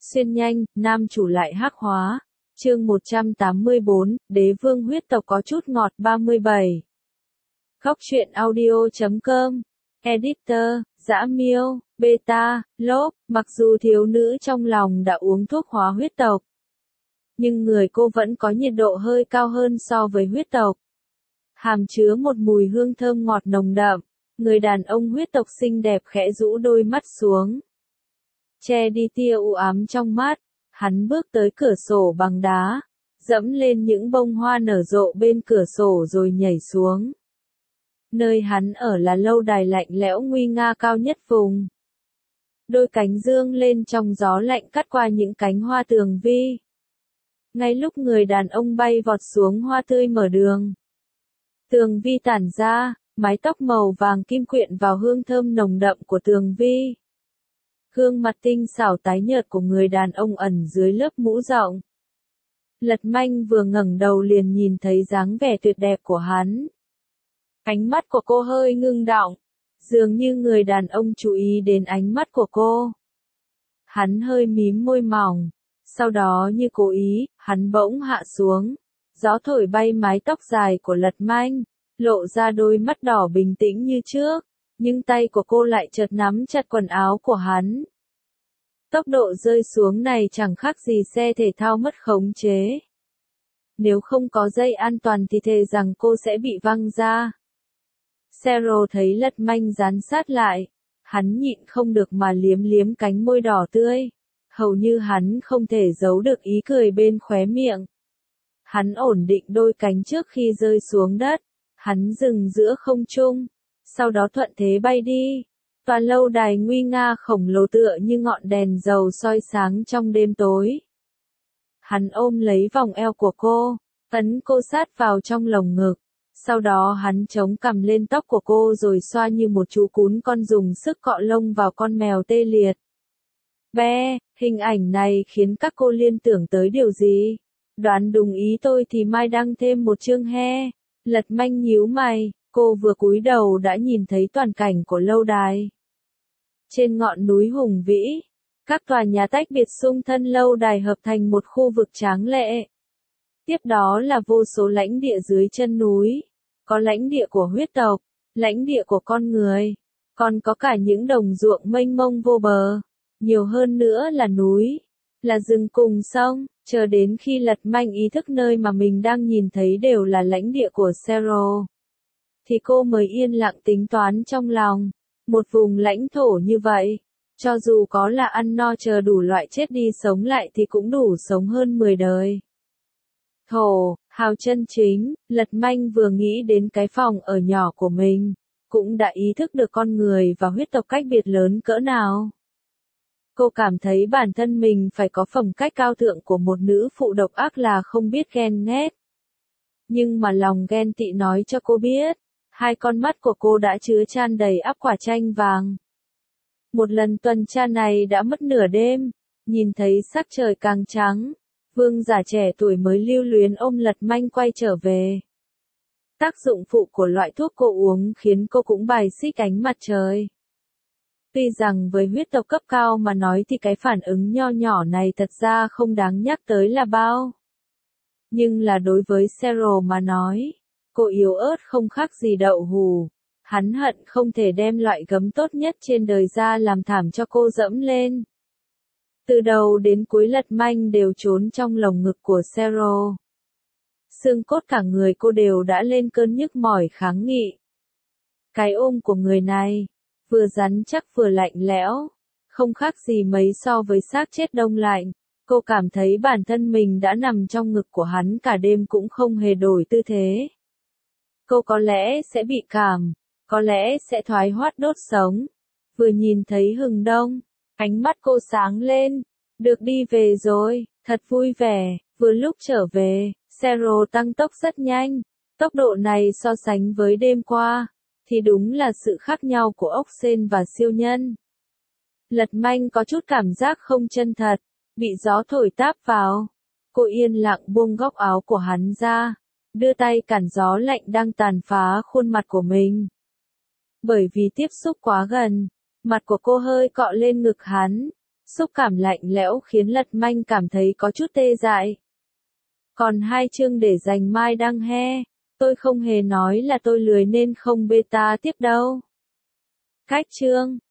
Xuyên nhanh, nam chủ lại hắc hóa. Chương 184, Đế vương huyết tộc có chút ngọt 37. Góc truyện audio.com. Editor, Dã Miêu, Beta, Lốp. Mặc dù thiếu nữ trong lòng đã uống thuốc hóa huyết tộc, nhưng người cô vẫn có nhiệt độ hơi cao hơn so với huyết tộc. Hàm chứa một mùi hương thơm ngọt nồng đậm. Người đàn ông huyết tộc xinh đẹp khẽ rũ đôi mắt xuống, che đi tia u ám trong mắt. Hắn bước tới cửa sổ bằng đá, dẫm lên những bông hoa nở rộ bên cửa sổ rồi nhảy xuống. Nơi hắn ở là lâu đài lạnh lẽo nguy nga cao nhất vùng. Đôi cánh dương lên trong gió lạnh cắt qua những cánh hoa tường vi. Ngay lúc người đàn ông bay vọt xuống hoa tươi mở đường, tường vi tản ra, mái tóc màu vàng kim quyện vào hương thơm nồng đậm của tường vi. Gương mặt tinh xảo tái nhợt của người đàn ông ẩn dưới lớp mũ rộng. Lật Manh vừa ngẩng đầu liền nhìn thấy dáng vẻ tuyệt đẹp của hắn. Ánh mắt của cô hơi ngưng đọng, dường như người đàn ông chú ý đến ánh mắt của cô. Hắn hơi mím môi mỏng, sau đó như cố ý, hắn bỗng hạ xuống. Gió thổi bay mái tóc dài của Lật Manh, lộ ra đôi mắt đỏ bình tĩnh như trước. Nhưng tay của cô lại chợt nắm chặt quần áo của hắn. Tốc độ rơi xuống này chẳng khác gì xe thể thao mất khống chế. Nếu không có dây an toàn thì thề rằng cô sẽ bị văng ra. Sero thấy Lật Manh dán sát lại. Hắn nhịn không được mà liếm liếm cánh môi đỏ tươi. Hầu như hắn không thể giấu được ý cười bên khóe miệng. Hắn ổn định đôi cánh trước khi rơi xuống đất. Hắn dừng giữa không trung. Sau đó thuận thế bay đi. Tòa lâu đài nguy nga khổng lồ tựa như ngọn đèn dầu soi sáng trong đêm tối. Hắn ôm lấy vòng eo của cô, ấn cô sát vào trong lồng ngực. Sau đó hắn chống cằm lên tóc của cô rồi xoa như một chú cún con dùng sức cọ lông vào con mèo tê liệt. Be, hình ảnh này khiến các cô liên tưởng tới điều gì? Đoán đúng ý tôi thì mai đăng thêm một chương he. Lật Manh nhíu mày. Cô vừa cúi đầu đã nhìn thấy toàn cảnh của lâu đài. Trên ngọn núi hùng vĩ, các tòa nhà tách biệt xung thân lâu đài hợp thành một khu vực tráng lệ. Tiếp đó là vô số lãnh địa dưới chân núi. Có lãnh địa của huyết tộc, lãnh địa của con người, còn có cả những đồng ruộng mênh mông vô bờ. Nhiều hơn nữa là núi, là rừng cùng sông, chờ đến khi Lật Manh ý thức nơi mà mình đang nhìn thấy đều là lãnh địa của Sero. Thì cô mới yên lặng tính toán trong lòng. Một vùng lãnh thổ như vậy, cho dù có là ăn no chờ đủ loại chết đi sống lại thì cũng đủ sống hơn 10 đời. Thổ, hào chân chính, Lật Manh vừa nghĩ đến cái phòng ở nhỏ của mình, cũng đã ý thức được con người và huyết tộc cách biệt lớn cỡ nào. Cô cảm thấy bản thân mình phải có phẩm cách cao thượng của một nữ phụ độc ác là không biết ghen ghét. Nhưng mà lòng ghen tị nói cho cô biết. Hai con mắt của cô đã chứa chan đầy ắp quả chanh vàng. Một lần tuần tra này đã mất nửa đêm, nhìn thấy sắc trời càng trắng, vương giả trẻ tuổi mới lưu luyến ôm Lật Manh quay trở về. Tác dụng phụ của loại thuốc cô uống khiến cô cũng bài xích ánh mặt trời. Tuy rằng với huyết tộc cấp cao mà nói thì cái phản ứng nho nhỏ này thật ra không đáng nhắc tới là bao. Nhưng là đối với Sero mà nói, cô yếu ớt không khác gì đậu hù. Hắn hận không thể đem loại gấm tốt nhất trên đời ra làm thảm cho cô dẫm lên. Từ đầu đến cuối Lật Manh đều trốn trong lồng ngực của Sero. Xương cốt cả người cô đều đã lên cơn nhức mỏi kháng nghị. Cái ôm của người này, vừa rắn chắc vừa lạnh lẽo, không khác gì mấy so với xác chết đông lạnh. Cô cảm thấy bản thân mình đã nằm trong ngực của hắn cả đêm cũng không hề đổi tư thế. Cô có lẽ sẽ bị cảm, có lẽ sẽ thoái hoát đốt sống. Vừa nhìn thấy hừng đông, ánh mắt cô sáng lên, được đi về rồi, thật vui vẻ. Vừa lúc trở về, Sero tăng tốc rất nhanh. Tốc độ này so sánh với đêm qua, thì đúng là sự khác nhau của ốc sên và siêu nhân. Lật Manh có chút cảm giác không chân thật, bị gió thổi táp vào. Cô yên lặng buông góc áo của hắn ra, đưa tay cản gió lạnh đang tàn phá khuôn mặt của mình. Bởi vì tiếp xúc quá gần, mặt của cô hơi cọ lên ngực hắn, Xúc cảm lạnh lẽo khiến Lật Manh cảm thấy có chút tê dại. Còn 2 chương để dành mai đăng he. Tôi không hề nói là tôi lười nên không beta tiếp đâu. Cách chương